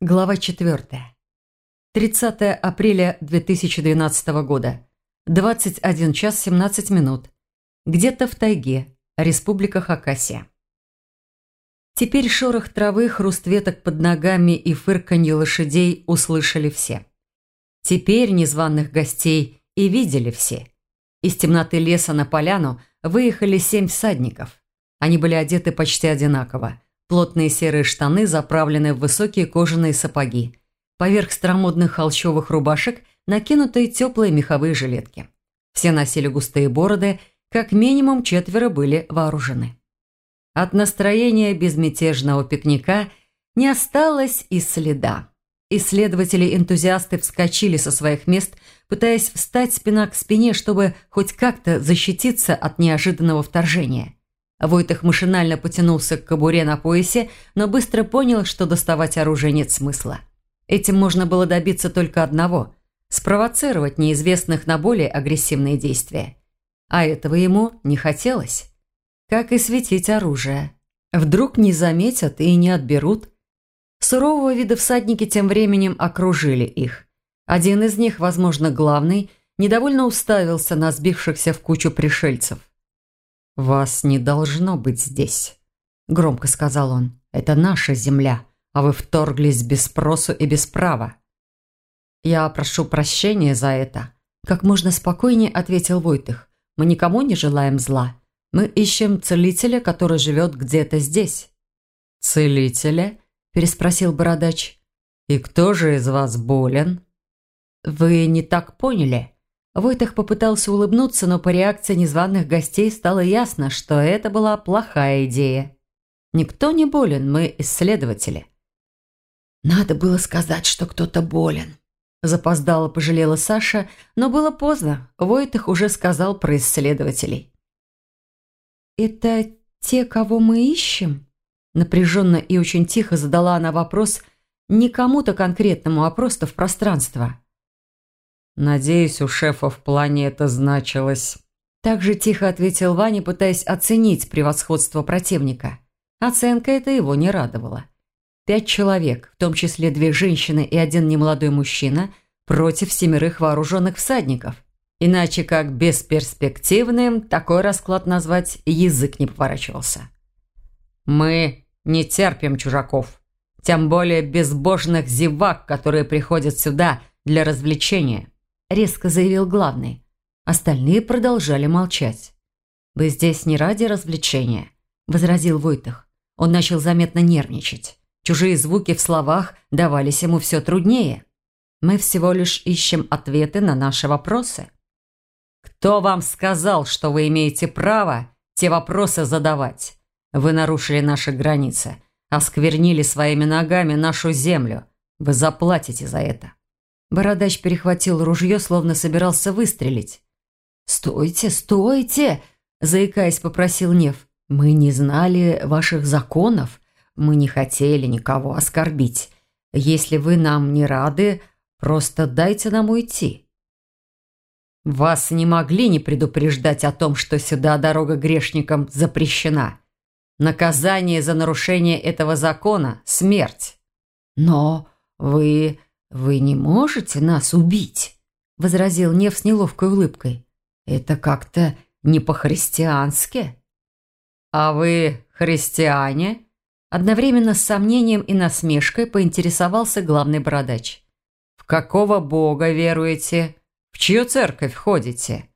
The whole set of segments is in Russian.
Глава 4. 30 апреля 2012 года. 21 час 17 минут. Где-то в тайге. Республика Хакасия. Теперь шорох травы, хруст веток под ногами и фырканье лошадей услышали все. Теперь незваных гостей и видели все. Из темноты леса на поляну выехали 7 всадников. Они были одеты почти одинаково. Плотные серые штаны, заправленные в высокие кожаные сапоги. Поверх старомодных холщовых рубашек накинутые теплые меховые жилетки. Все носили густые бороды, как минимум 4 были вооружены. От настроения безмятежного пикника не осталось и следа. Исследователи-энтузиасты вскочили со своих мест, пытаясь встать спина к спине, чтобы хоть как-то защититься от неожиданного вторжения. Войтых машинально потянулся к кобуре на поясе, но быстро понял, что доставать оружие нет смысла. Этим можно было добиться только одного – спровоцировать неизвестных на более агрессивные действия. А этого ему не хотелось. Как и светить оружие. Вдруг не заметят и не отберут. Сурового вида всадники тем временем окружили их. Один из них, возможно, главный, недовольно уставился на сбившихся в кучу пришельцев. «Вас не должно быть здесь», – громко сказал он. «Это наша земля, а вы вторглись без спросу и без права». «Я прошу прощения за это», – как можно спокойнее ответил Войтых. «Мы никому не желаем зла. Мы ищем целителя, который живет где-то здесь». «Целителя?» – переспросил бородач. «И кто же из вас болен?» «Вы не так поняли». Войтых попытался улыбнуться, но по реакции незваных гостей стало ясно, что это была плохая идея. «Никто не болен, мы исследователи». «Надо было сказать, что кто-то болен», – запоздало пожалела Саша, но было поздно. Войтых уже сказал про исследователей. «Это те, кого мы ищем?» Напряженно и очень тихо задала она вопрос не кому-то конкретному, а просто в пространство. «Надеюсь, у шефа в плане это значилось». Так же тихо ответил Ваня, пытаясь оценить превосходство противника. Оценка эта его не радовала. 5 человек, в том числе 2 женщины и 1 немолодой мужчина, против 7 вооруженных всадников. Иначе как бесперспективным такой расклад назвать язык не поворачивался. «Мы не терпим чужаков, тем более безбожных зевак, которые приходят сюда для развлечения», – резко заявил главный. Остальные продолжали молчать. «Вы здесь не ради развлечения», – возразил Войтых. Он начал заметно нервничать. Чужие звуки в словах давались ему все труднее. «Мы всего лишь ищем ответы на наши вопросы». «Кто вам сказал, что вы имеете право те вопросы задавать? Вы нарушили наши границы, осквернили своими ногами нашу землю. Вы заплатите за это». Бородач перехватил ружье, словно собирался выстрелить. «Стойте, стойте!» – заикаясь, попросил Нев. «Мы не знали ваших законов. Мы не хотели никого оскорбить. Если вы нам не рады, просто дайте нам уйти». «Вас не могли не предупреждать о том, что сюда дорога грешникам запрещена. Наказание за нарушение этого закона – смерть». «Но вы не можете нас убить», – возразил Нев с неловкой улыбкой. «Это как-то не по-христиански». «А вы христиане?» Одновременно с сомнением и насмешкой поинтересовался главный бородач. «В какого бога веруете? В чью церковь ходите?»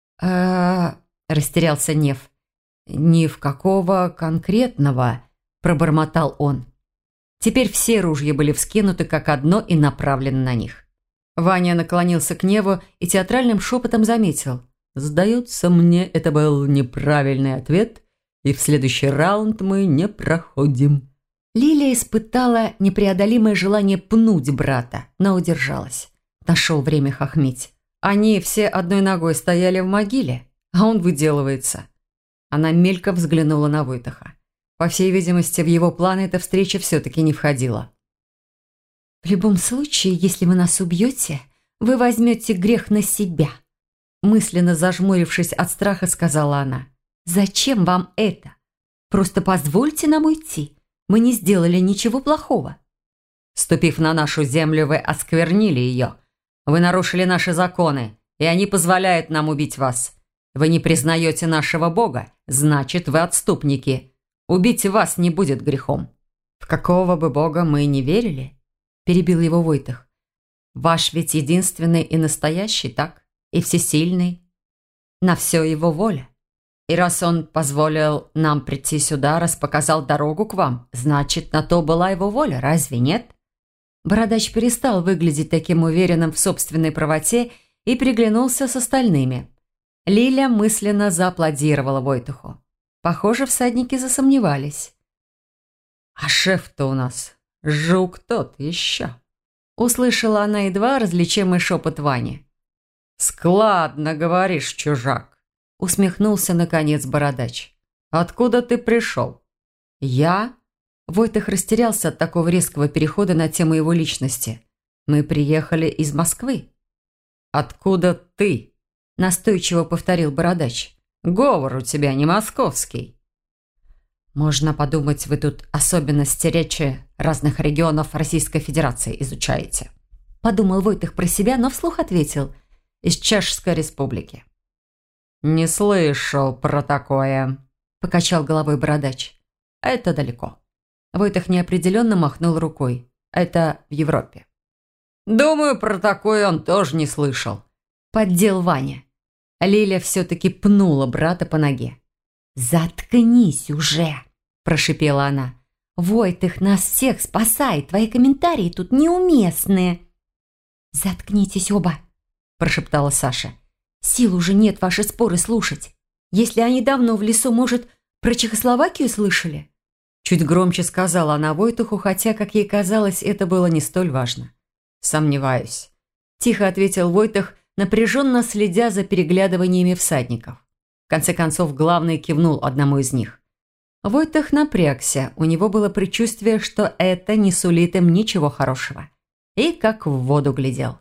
Растерялся Нев. «Ни в какого конкретного», – пробормотал он. Теперь все ружья были вскинуты как одно и направлены на них. Ваня наклонился к Неву и театральным шепотом заметил. «Сдается мне, это был неправильный ответ, и в следующий раунд мы не проходим». Лилия испытала непреодолимое желание пнуть брата, но удержалась. Нашел время хохмить. Они все одной ногой стояли в могиле, а он выделывается. Она мельком взглянула на Войтаха. По всей видимости, в его планы эта встреча все-таки не входила. «В любом случае, если вы нас убьете, вы возьмете грех на себя», мысленно зажмурившись от страха, сказала она. «Зачем вам это? Просто позвольте нам уйти. Мы не сделали ничего плохого». Ступив на нашу землю, вы осквернили ее. Вы нарушили наши законы, и они позволяют нам убить вас. Вы не признаете нашего Бога, значит, вы отступники. Убить вас не будет грехом». «В какого бы Бога мы не верили?» – перебил его Войтых. «Ваш ведь единственный и настоящий, так? И всесильный. На все его воля. И раз он позволил нам прийти сюда, раз показал дорогу к вам, значит, на то была его воля, разве нет?» Бородач перестал выглядеть таким уверенным в собственной правоте и приглянулся с остальными. Лиля мысленно зааплодировала Войтуху. Похоже, всадники засомневались. «А шеф-то у нас жук тот еще», – услышала она едва различимый шепот Вани. «Складно говоришь, чужак», – усмехнулся наконец Бородач. «Откуда ты пришел?» «Я?» Войтых растерялся от такого резкого перехода на тему его личности. «Мы приехали из Москвы». «Откуда ты?» – настойчиво повторил Бородач. «Говор у тебя не московский». «Можно подумать, вы тут особенности речи разных регионов Российской Федерации изучаете», – подумал Войтых про себя, но вслух ответил. «Из Чешской Республики». «Не слышал про такое», – покачал головой Бородач. «Это далеко». Войтых неопределенно махнул рукой. «Это в Европе». «Думаю, про такое он тоже не слышал», – поддел Ваня. Лиля все-таки пнула брата по ноге. «Заткнись уже!» – прошипела она. «Войтых нас всех спасает, твои комментарии тут неуместные». «Заткнитесь оба!» – прошептала Саша. «Сил уже нет ваши споры слушать. Если они давно в лесу, может, про Чехословакию слышали?» Чуть громче сказала она Войтуху, хотя, как ей казалось, это было не столь важно. «Сомневаюсь», – тихо ответил Войтых, напряженно следя за переглядываниями всадников. В конце концов, главный кивнул одному из них. Войтых напрягся, у него было предчувствие, что это не сулит им ничего хорошего. И как в воду глядел.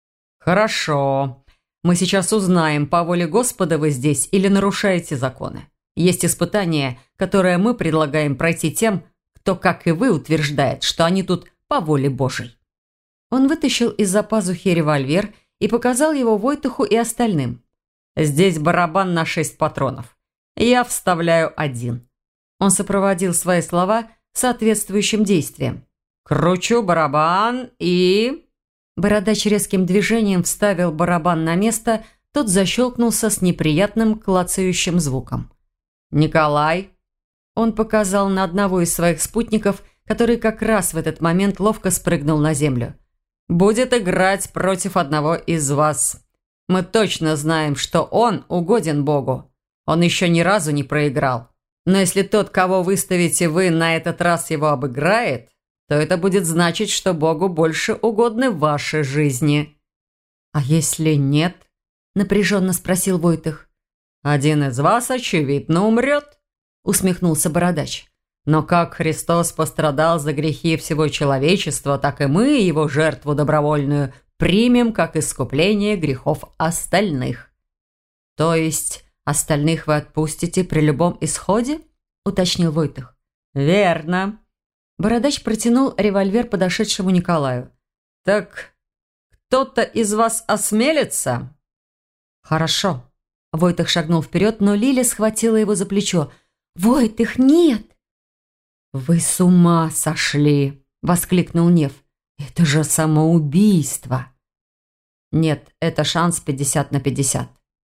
«Хорошо. Мы сейчас узнаем, по воле Господа вы здесь или нарушаете законы. Есть испытание, которое мы предлагаем пройти тем, кто, как и вы, утверждает, что они тут по воле Божьей». Он вытащил из-за пазухи револьвер и показал его Войтуху и остальным. «Здесь барабан на 6 патронов. Я вставляю 1». Он сопроводил свои слова соответствующим действием. «Кручу барабан и...» Бородач резким движением вставил барабан на место, тот защелкнулся с неприятным клацающим звуком. «Николай!» Он показал на одного из своих спутников, который как раз в этот момент ловко спрыгнул на землю. «Будет играть против одного из вас. Мы точно знаем, что он угоден Богу. Он еще ни разу не проиграл. Но если тот, кого выставите вы, на этот раз его обыграет, то это будет значить, что Богу больше угодны ваши жизни». «А если нет?» – напряженно спросил Войтых. «Один из вас, очевидно, умрет», – усмехнулся Бородач. «Но как Христос пострадал за грехи всего человечества, так и мы его жертву добровольную примем как искупление грехов остальных». «То есть остальных вы отпустите при любом исходе?» – уточнил Войтых. «Верно». Бородач протянул револьвер подошедшему Николаю. «Так кто-то из вас осмелится?» «Хорошо». Войтых шагнул вперед, но Лиля схватила его за плечо. «Войтых, нет!» «Вы с ума сошли!» – воскликнул Нев. «Это же самоубийство!» «Нет, это шанс 50 на 50».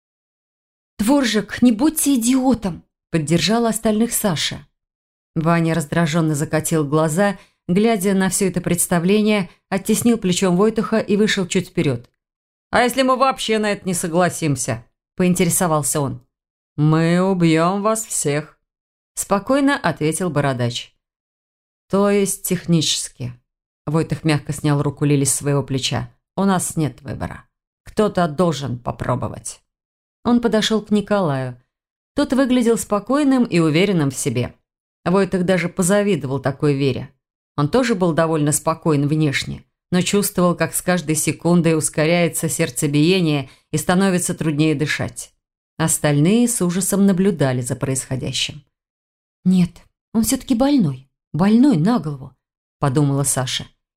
«Дворжик, не будьте идиотом!» – поддержала остальных Саша. Ваня раздраженно закатил глаза, глядя на все это представление, оттеснил плечом Войтуха и вышел чуть вперед. «А если мы вообще на это не согласимся?» – поинтересовался он. «Мы убьем вас всех», – спокойно ответил Бородач. «То есть технически». Войтых мягко снял руку Лили с своего плеча. «У нас нет выбора. Кто-то должен попробовать». Он подошел к Николаю. Тот выглядел спокойным и уверенным в себе. Войтых даже позавидовал такой вере. Он тоже был довольно спокоен внешне, но чувствовал, как с каждой секундой ускоряется сердцебиение и становится труднее дышать. Остальные с ужасом наблюдали за происходящим. «Нет, он все-таки больной. Больной на голову», – подумала Саша.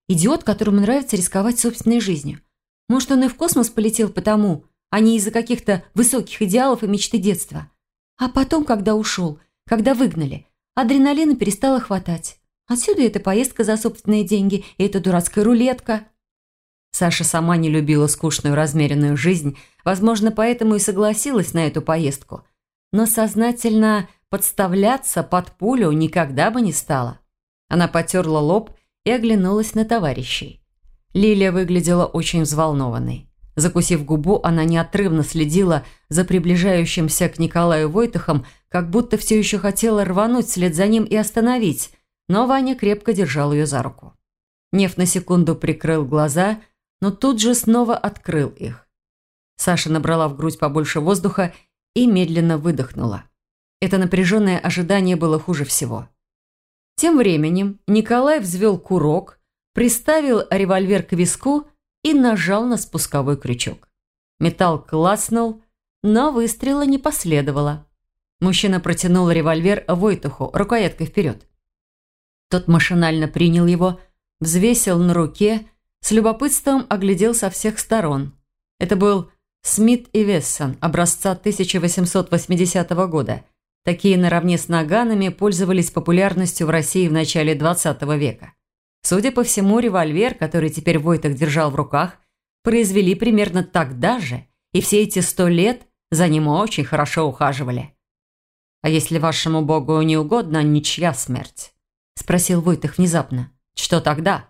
Идиот, которому нравится рисковать собственной жизнью. Может, он и в космос полетел потому, а не из-за каких-то высоких идеалов и мечты детства. А потом, когда ушел, когда выгнали, адреналина перестало хватать. Отсюда эта поездка за собственные деньги и эта дурацкая рулетка. Саша сама не любила скучную размеренную жизнь, возможно, поэтому и согласилась на эту поездку. Но сознательно подставляться под пулю никогда бы не стала. Она потерла лоб и оглянулась на товарищей. Лилия выглядела очень взволнованной. Закусив губу, она неотрывно следила за приближающимся к Николаю Войтахом, как будто все еще хотела рвануть вслед за ним и остановить, но Ваня крепко держал ее за руку. Нев на секунду прикрыл глаза, но тут же снова открыл их. Саша набрала в грудь побольше воздуха и медленно выдохнула. Это напряженное ожидание было хуже всего. Тем временем Николай взвел курок, приставил револьвер к виску и нажал на спусковой крючок. Металл клацнул, но выстрела не последовало. Мужчина протянул револьвер Войтуху рукояткой вперед. Тот машинально принял его, взвесил на руке, с любопытством оглядел со всех сторон. Это был Смит и Вессон образца 1880 года. Такие наравне с наганами пользовались популярностью в России в начале XX века. Судя по всему, револьвер, который теперь Войтах держал в руках, произвели примерно тогда же, и все эти 100 лет за ним очень хорошо ухаживали. «А если вашему богу не угодно ничья смерть?» – спросил Войтах внезапно. «Что тогда?»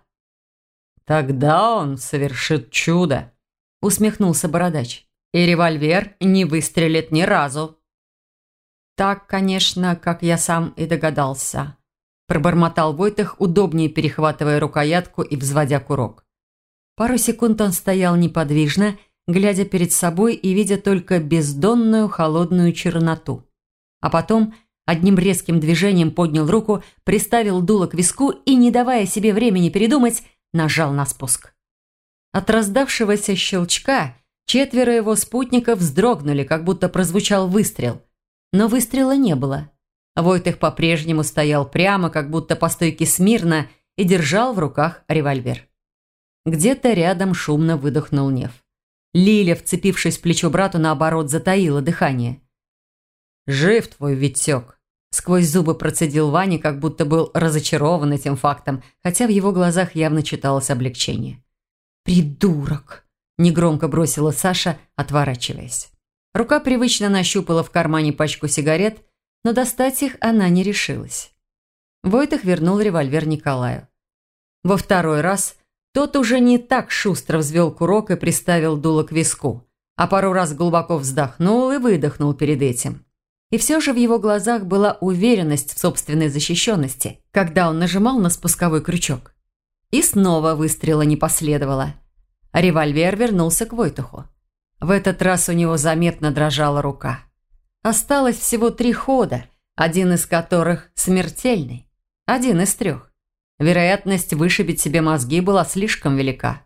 «Тогда он совершит чудо», – усмехнулся бородач. «И револьвер не выстрелит ни разу». «Так, конечно, как я сам и догадался», – пробормотал Войтах, удобнее перехватывая рукоятку и взводя курок. Пару секунд он стоял неподвижно, глядя перед собой и видя только бездонную холодную черноту. А потом одним резким движением поднял руку, приставил дуло к виску и, не давая себе времени передумать, нажал на спуск. От раздавшегося щелчка 4 его спутников вздрогнули, как будто прозвучал выстрел. Но выстрела не было. Войтах по-прежнему стоял прямо, как будто по стойке смирно, и держал в руках револьвер. Где-то рядом шумно выдохнул Нев. Лиля, вцепившись в плечо брату, наоборот, затаила дыхание. «Жив твой Витек!» Сквозь зубы процедил Ваня, как будто был разочарован этим фактом, хотя в его глазах явно читалось облегчение. «Придурок!» – негромко бросила Саша, отворачиваясь. Рука привычно нащупала в кармане пачку сигарет, но достать их она не решилась. Войтах вернул револьвер Николаю. Во второй раз тот уже не так шустро взвел курок и приставил дуло к виску, а пару раз глубоко вздохнул и выдохнул перед этим. И все же в его глазах была уверенность в собственной защищенности, когда он нажимал на спусковой крючок. И снова выстрела не последовало. Револьвер вернулся к Войтаху. В этот раз у него заметно дрожала рука. Осталось всего 3 хода, один из которых смертельный. 1 из 3. Вероятность вышибить себе мозги была слишком велика.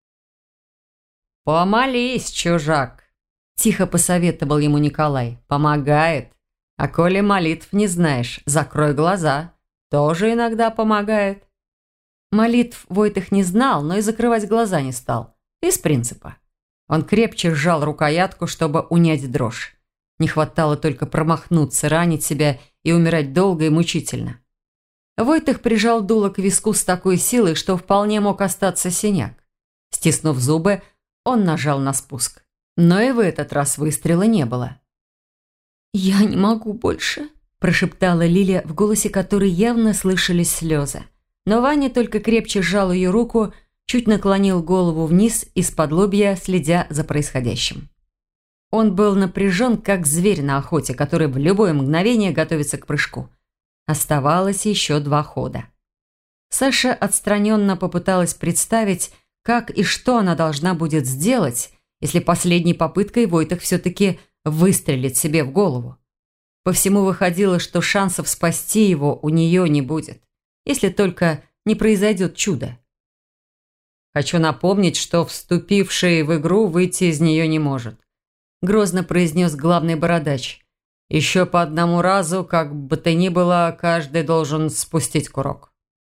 «Помолись, чужак!» – тихо посоветовал ему Николай. «Помогает. А коли молитв не знаешь, закрой глаза. Тоже иногда помогает». Молитв Войтах не знал, но и закрывать глаза не стал. Из принципа. Он крепче сжал рукоятку, чтобы унять дрожь. Не хватало только промахнуться, ранить себя и умирать долго и мучительно. Войтах прижал дуло к виску с такой силой, что вполне мог остаться синяк. Стиснув зубы, он нажал на спуск. Но и в этот раз выстрела не было. «Я не могу больше», – прошептала Лиля, в голосе которой явно слышались слезы. Но Ваня только крепче сжал ее руку, чуть наклонил голову вниз из-под лобья, следя за происходящим. Он был напряжен, как зверь на охоте, который в любое мгновение готовится к прыжку. Оставалось еще 2 хода. Саша отстраненно попыталась представить, как и что она должна будет сделать, если последней попыткой Войтах все-таки выстрелит себе в голову. По всему выходило, что шансов спасти его у нее не будет, если только не произойдет чудо. «Хочу напомнить, что вступивший в игру выйти из нее не может», – грозно произнес главный бородач. «Еще по 1 разу, как бы то ни было, каждый должен спустить курок».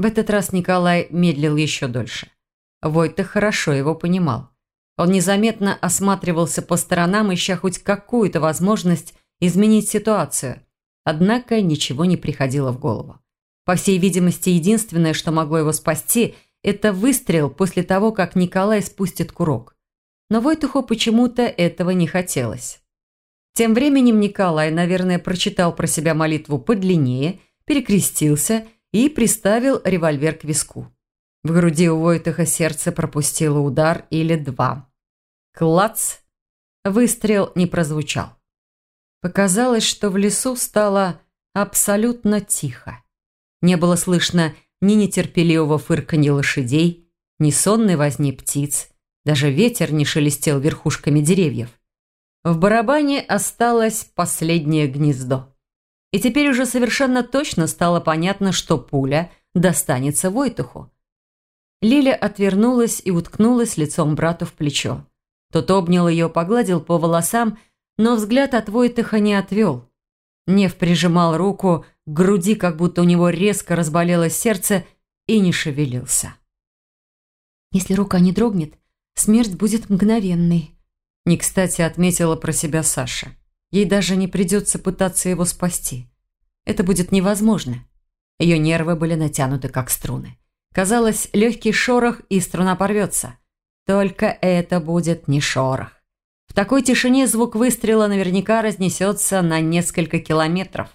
В этот раз Николай медлил еще дольше. Войтых хорошо его понимал. Он незаметно осматривался по сторонам, ища хоть какую-то возможность изменить ситуацию. Однако ничего не приходило в голову. По всей видимости, единственное, что могло его спасти, это выстрел после того, как Николай спустит курок. Но Войтуху почему-то этого не хотелось. Тем временем Николай, наверное, прочитал про себя молитву подлиннее, перекрестился и приставил револьвер к виску. В груди у Войтыха сердце пропустило удар или два. Клац! Выстрел не прозвучал. Показалось, что в лесу стало абсолютно тихо. Не было слышно ни нетерпеливого фырканья лошадей, ни сонной возни птиц. Даже ветер не шелестел верхушками деревьев. В барабане осталось последнее гнездо. И теперь уже совершенно точно стало понятно, что пуля достанется Войтуху. Лиля отвернулась и уткнулась лицом брату в плечо. Тот обнял ее, погладил по волосам, но взгляд от Войтыха не отвел. Нев прижимал руку к груди, как будто у него резко разболелось сердце, и не шевелился. «Если рука не дрогнет, смерть будет мгновенной», – не кстати отметила про себя Саша. Ей даже не придется пытаться его спасти. Это будет невозможно. Ее нервы были натянуты, как струны. Казалось, легкий шорох, и струна порвется. Только это будет не шорох. В такой тишине звук выстрела наверняка разнесется на несколько километров.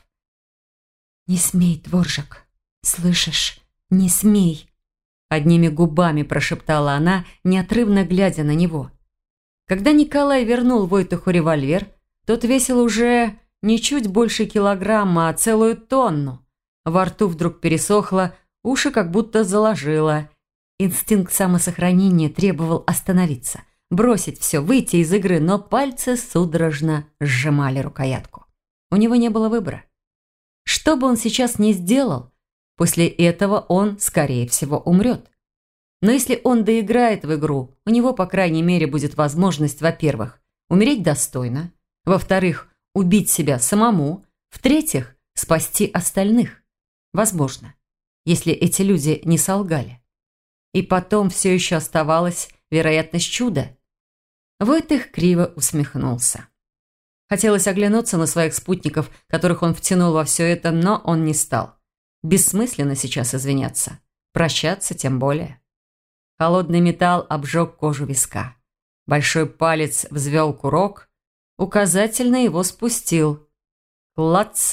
«Не смей, Дворжак, слышишь? Не смей!» Одними губами прошептала она, неотрывно глядя на него. Когда Николай вернул Войтуху револьвер, тот весил уже не чуть больше килограмма, а целую тонну. Во рту вдруг пересохло, уши как будто заложило. Инстинкт самосохранения требовал остановиться, бросить все, выйти из игры, но пальцы судорожно сжимали рукоятку. У него не было выбора. Что бы он сейчас ни сделал, после этого он, скорее всего, умрет. Но если он доиграет в игру, у него, по крайней мере, будет возможность, во-первых, умереть достойно, во-вторых, убить себя самому, в-третьих, спасти остальных. Возможно, если эти люди не солгали. И потом все еще оставалась вероятность чуда. Войтых криво усмехнулся. Хотелось оглянуться на своих спутников, которых он втянул во все это, но он не стал. Бессмысленно сейчас извиняться. Прощаться тем более. Холодный металл обжег кожу виска. Большой палец взвел курок, указательно его спустил. Клац!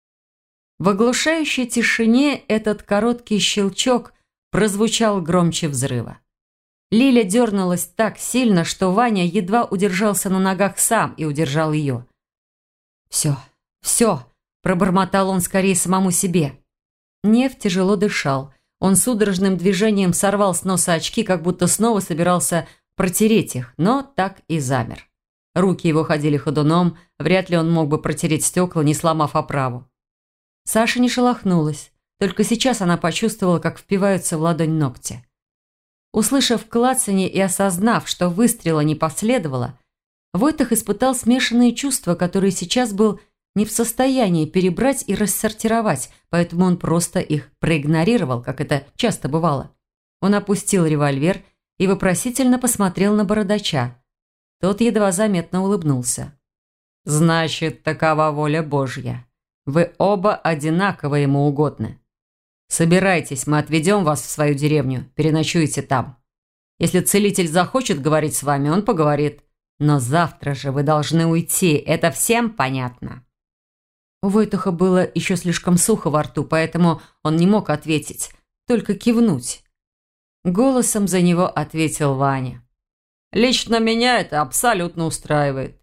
В оглушающей тишине этот короткий щелчок прозвучал громче взрыва. Лиля дернулась так сильно, что Ваня едва удержался на ногах сам и удержал ее. «Все, все!» – пробормотал он скорее самому себе. Нев тяжело дышал. Он судорожным движением сорвал с носа очки, как будто снова собирался протереть их, но так и замер. Руки его ходили ходуном, вряд ли он мог бы протереть стекла, не сломав оправу. Саша не шелохнулась. Только сейчас она почувствовала, как впиваются в ладонь ногти. Услышав клацанье и осознав, что выстрела не последовало, Войтых испытал смешанные чувства, которые сейчас был не в состоянии перебрать и рассортировать, поэтому он просто их проигнорировал, как это часто бывало. Он опустил револьвер и вопросительно посмотрел на бородача. Тот едва заметно улыбнулся. «Значит, такова воля Божья. Вы оба одинаково ему угодны. Собирайтесь, мы отведем вас в свою деревню, переночуете там. Если целитель захочет говорить с вами, он поговорит. Но завтра же вы должны уйти, это всем понятно». У Войтуха было еще слишком сухо во рту, поэтому он не мог ответить, только кивнуть. Голосом за него ответил Ваня. «Лично меня это абсолютно устраивает.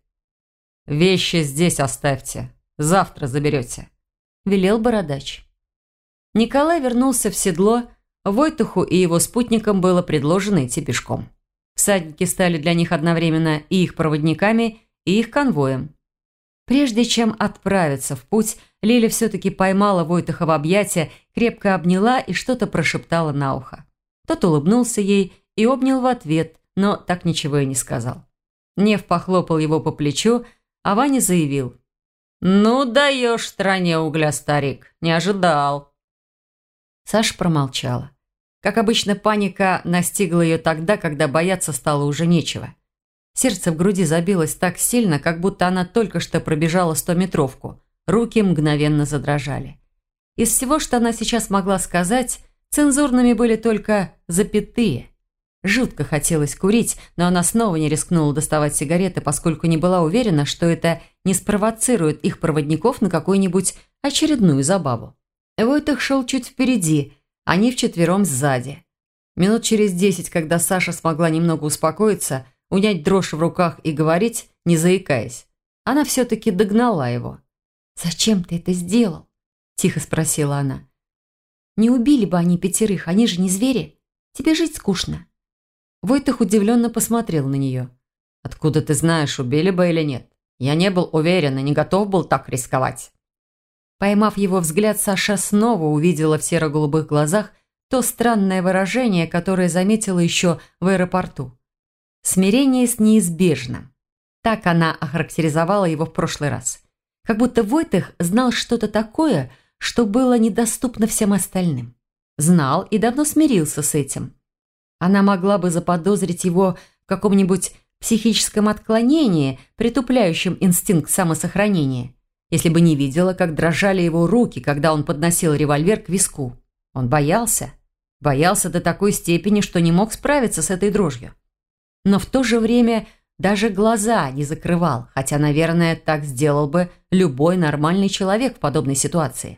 Вещи здесь оставьте, завтра заберете», – велел бородач. Николай вернулся в седло, Войтуху и его спутникам было предложено идти пешком. Всадники стали для них одновременно и их проводниками, и их конвоем. Прежде чем отправиться в путь, Лиля все-таки поймала Войтуха в объятия, крепко обняла и что-то прошептала на ухо. Тот улыбнулся ей и обнял в ответ, но так ничего и не сказал. Нев похлопал его по плечу, а Ваня заявил: «Ну даешь стране угля, старик, не ожидал». Саша промолчала. Как обычно, паника настигла ее тогда, когда бояться стало уже нечего. Сердце в груди забилось так сильно, как будто она только что пробежала 100-метровку. Руки мгновенно задрожали. Из всего, что она сейчас могла сказать, цензурными были только запятые. Жутко хотелось курить, но она снова не рискнула доставать сигареты, поскольку не была уверена, что это не спровоцирует их проводников на какую-нибудь очередную забаву. Войтых шел чуть впереди, они вчетвером сзади. Минут через 10, когда Саша смогла немного успокоиться, унять дрожь в руках и говорить, не заикаясь, она все-таки догнала его. «Зачем ты это сделал?» – тихо спросила она. «Не убили бы они 5, они же не звери. Тебе жить скучно». Войтых удивленно посмотрел на нее. «Откуда ты знаешь, убили бы или нет? Я не был уверен и не готов был так рисковать». Поймав его взгляд, Саша снова увидела в серо-голубых глазах то странное выражение, которое заметила еще в аэропорту. Смирение с неизбежным. Так она охарактеризовала его в прошлый раз. Как будто Войтых знал что-то такое, что было недоступно всем остальным. Знал и давно смирился с этим. Она могла бы заподозрить его в каком-нибудь психическом отклонении, притупляющем инстинкт самосохранения, если бы не видела, как дрожали его руки, когда он подносил револьвер к виску. Он боялся. Боялся до такой степени, что не мог справиться с этой дрожью. Но в то же время даже глаза не закрывал, хотя, наверное, так сделал бы любой нормальный человек в подобной ситуации.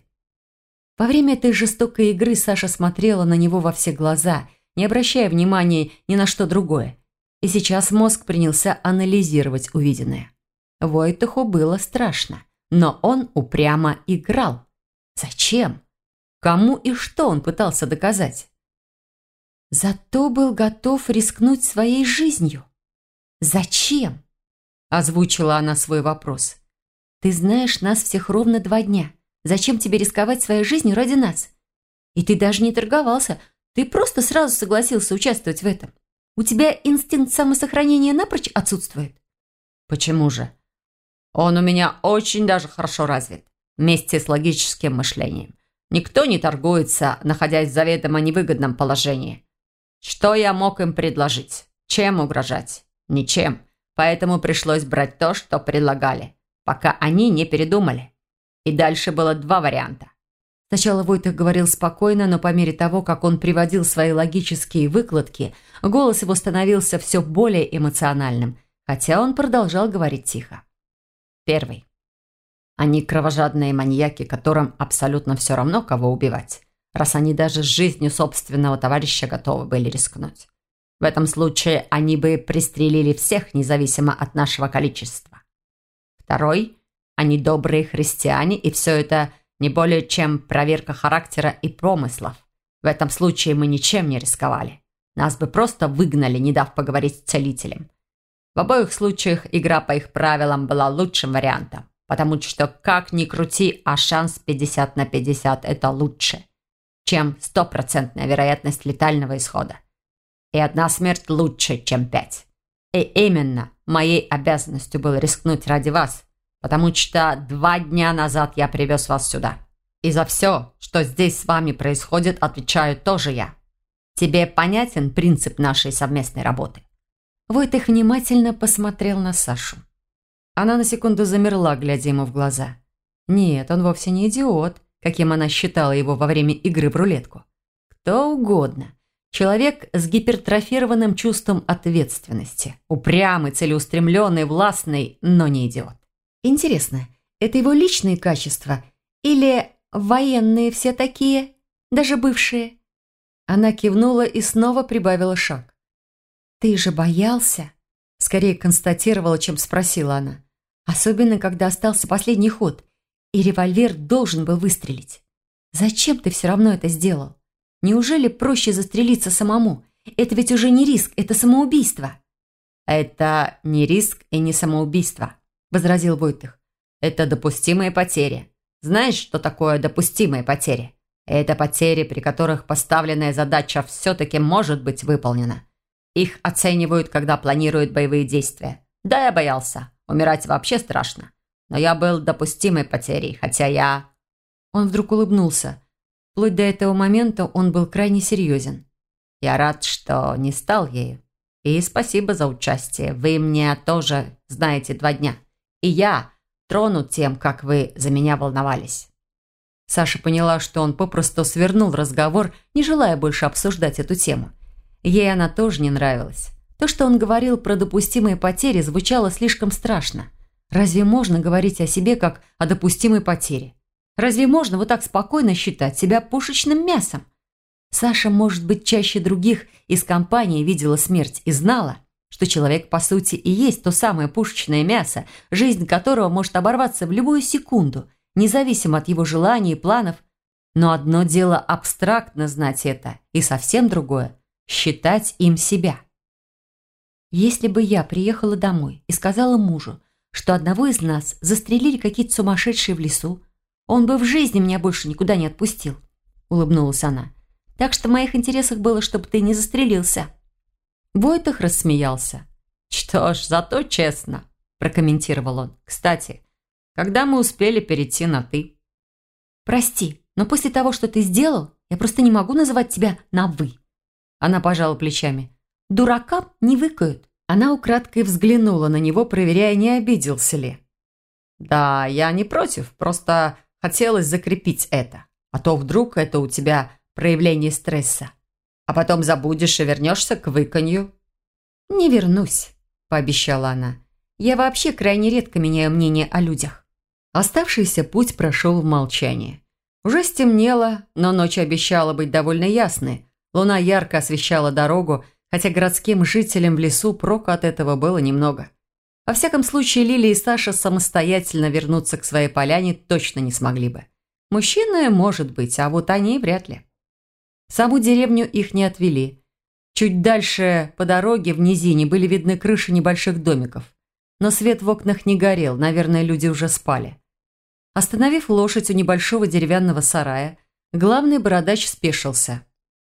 Во время этой жестокой игры Саша смотрела на него во все глаза, не обращая внимания ни на что другое. И сейчас мозг принялся анализировать увиденное. Войтуху было страшно, но он упрямо играл. Зачем? Кому и что он пытался доказать? Зато был готов рискнуть своей жизнью. «Зачем?» – озвучила она свой вопрос. «Ты знаешь нас всех ровно 2 дня. Зачем тебе рисковать своей жизнью ради нас? И ты даже не торговался, ты просто сразу согласился участвовать в этом. У тебя инстинкт самосохранения напрочь отсутствует». «Почему же? Он у меня очень даже хорошо развит, вместе с логическим мышлением. Никто не торгуется, находясь в заведомо невыгодном положении. Что я мог им предложить? Чем угрожать? Ничем. Поэтому пришлось брать то, что предлагали, пока они не передумали. И дальше было 2 варианта». Сначала Войтых говорил спокойно, но по мере того, как он приводил свои логические выкладки, голос его становился все более эмоциональным, хотя он продолжал говорить тихо. Первый. Они кровожадные маньяки, которым абсолютно все равно, кого убивать, раз они даже с жизнью собственного товарища готовы были рискнуть. В этом случае они бы пристрелили всех, независимо от нашего количества. Второй. Они добрые христиане, и все это не более чем проверка характера и помыслов. В этом случае мы ничем не рисковали. Нас бы просто выгнали, не дав поговорить с целителем. В обоих случаях игра по их правилам была лучшим вариантом, потому что, как ни крути, а шанс 50 на 50 – это лучше, чем 100% вероятность летального исхода. И 1 смерть лучше, чем 5. И именно моей обязанностью было рискнуть ради вас, потому что 2 дня назад я привез вас сюда. И за все, что здесь с вами происходит, отвечаю тоже я. Тебе понятен принцип нашей совместной работы?» Войтых внимательно посмотрел на Сашу. Она на секунду замерла, глядя ему в глаза. Нет, он вовсе не идиот, каким она считала его во время игры в рулетку. Кто угодно. Человек с гипертрофированным чувством ответственности. Упрямый, целеустремленный, властный, но не идиот. Интересно, это его личные качества или военные все такие, даже бывшие? Она кивнула и снова прибавила шаг. «Ты же боялся?» Скорее констатировала, чем спросила она. «Особенно, когда остался последний ход, и револьвер должен был выстрелить. Зачем ты все равно это сделал? Неужели проще застрелиться самому? Это ведь уже не риск, это самоубийство». «Это не риск и не самоубийство», – возразил Войтых. «Это допустимые потери. Знаешь, что такое допустимые потери? Это потери, при которых поставленная задача все-таки может быть выполнена. Их оценивают, когда планируют боевые действия. Да, я боялся. Умирать вообще страшно. Но я был допустимой потерей, хотя я...» Он вдруг улыбнулся. Вплоть до этого момента он был крайне серьезен. «Я рад, что не стал ею. И спасибо за участие. Вы мне тоже знаете 2 дня. И я тронут тем, как вы за меня волновались». Саша поняла, что он попросту свернул разговор, не желая больше обсуждать эту тему. Ей она тоже не нравилась. То, что он говорил про допустимые потери, звучало слишком страшно. Разве можно говорить о себе как о допустимой потере? Разве можно вот так спокойно считать себя пушечным мясом? Саша, может быть, чаще других из компании видела смерть и знала, что человек, по сути, и есть то самое пушечное мясо, жизнь которого может оборваться в любую секунду, независимо от его желаний и планов. Но одно дело абстрактно знать это, и совсем другое – считать им себя. Если бы я приехала домой и сказала мужу, что одного из нас застрелили какие-то сумасшедшие в лесу, он бы в жизни меня больше никуда не отпустил, улыбнулась она. Так что в моих интересах было, чтобы ты не застрелился. Войтах рассмеялся. «Что ж, зато честно», – прокомментировал он. «Кстати, когда мы успели перейти на «ты»?» «Прости, но после того, что ты сделал, я просто не могу называть тебя на «вы». Она пожала плечами. «Дуракам не выкают». Она украдкой взглянула на него, проверяя, не обиделся ли. «Да, я не против, просто хотелось закрепить это. А то вдруг это у тебя проявление стресса. А потом забудешь и вернешься к выканью». «Не вернусь», – пообещала она. «Я вообще крайне редко меняю мнение о людях». Оставшийся путь прошел в молчании. Уже стемнело, но ночь обещала быть довольно ясной. Луна ярко освещала дорогу, хотя городским жителям в лесу прока от этого было немного. Во всяком случае, Лиля и Саша самостоятельно вернуться к своей поляне точно не смогли бы. Мужчины, может быть, а вот они вряд ли. В саму деревню их не отвели. Чуть дальше по дороге в низине были видны крыши небольших домиков. Но свет в окнах не горел, наверное, люди уже спали. Остановив лошадь у небольшого деревянного сарая, главный бородач спешился.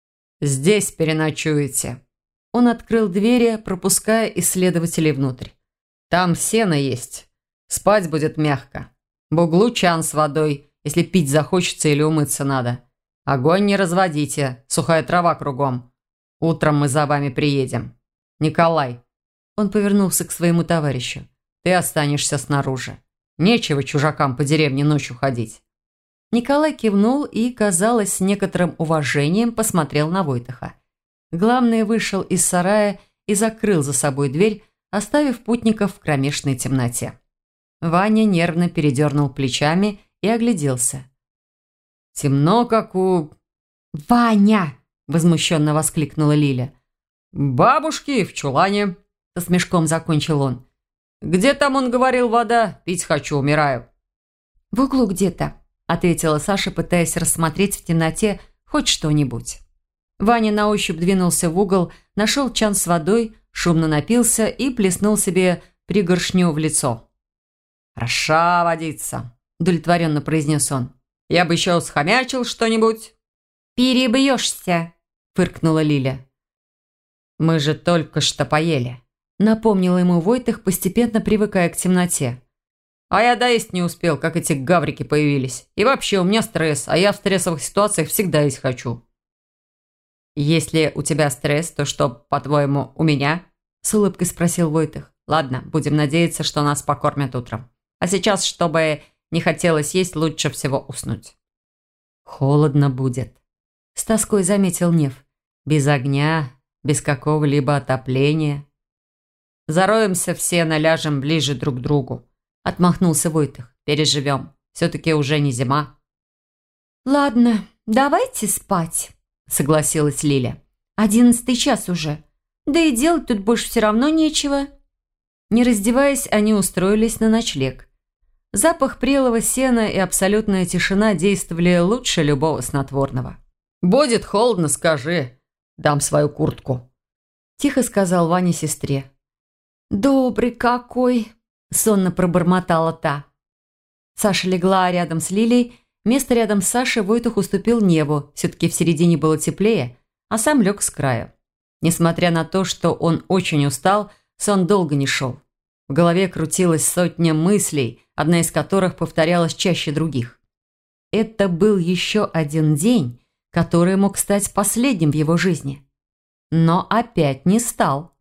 «Здесь переночуете». Он открыл двери, пропуская исследователей внутрь. «Там сено есть. Спать будет мягко. В углу чан с водой, если пить захочется или умыться надо. Огонь не разводите, сухая трава кругом. Утром мы за вами приедем. Николай». Он повернулся к своему товарищу. «Ты останешься снаружи. Нечего чужакам по деревне ночью ходить». Николай кивнул и, казалось, с некоторым уважением посмотрел на Войтаха. Главный вышел из сарая и закрыл за собой дверь, оставив путников в кромешной темноте. Ваня нервно передернул плечами и огляделся. «Темно, как у...» «Ваня!» – возмущенно воскликнула Лиля. «Бабушки в чулане», – со смешком закончил он. «Где там, он говорил, вода? Пить хочу, умираю». «В углу где-то», – ответила Саша, пытаясь рассмотреть в темноте хоть что-нибудь. Ваня на ощупь двинулся в угол, нашел чан с водой, шумно напился и плеснул себе пригоршню в лицо. «Хороша водица», – удовлетворенно произнес он. «Я бы еще схомячил что-нибудь». «Перебьешься», – фыркнула Лиля. «Мы же только что поели», – напомнил ему Войтах, постепенно привыкая к темноте. «А я доесть не успел, как эти гаврики появились. И вообще у меня стресс, а я в стрессовых ситуациях всегда есть хочу». «Если у тебя стресс, то что, по-твоему, у меня?» – с улыбкой спросил Войтах. «Ладно, будем надеяться, что нас покормят утром. А сейчас, чтобы не хотелось есть, лучше всего уснуть». «Холодно будет», – с тоской заметил Нев. «Без огня, без какого-либо отопления». «Зароемся все, наляжем ближе друг к другу», – отмахнулся Войтах. «Переживем. Все-таки уже не зима». «Ладно, давайте спать», – согласилась Лиля. 11 час уже. Да и делать тут больше все равно нечего». Не раздеваясь, они устроились на ночлег. Запах прелого сена и абсолютная тишина действовали лучше любого снотворного. «Будет холодно, скажи. Дам свою куртку», – тихо сказал Ваня сестре. «Добрый какой!» – сонно пробормотала та. Саша легла рядом с Лилей. Место рядом с Сашей Войтах уступил Неву. Все-таки в середине было теплее, а сам лег с краю. Несмотря на то, что он очень устал, сон долго не шел. В голове крутилась сотня мыслей, одна из которых повторялась чаще других. Это был еще один день, который мог стать последним в его жизни. Но опять не стал.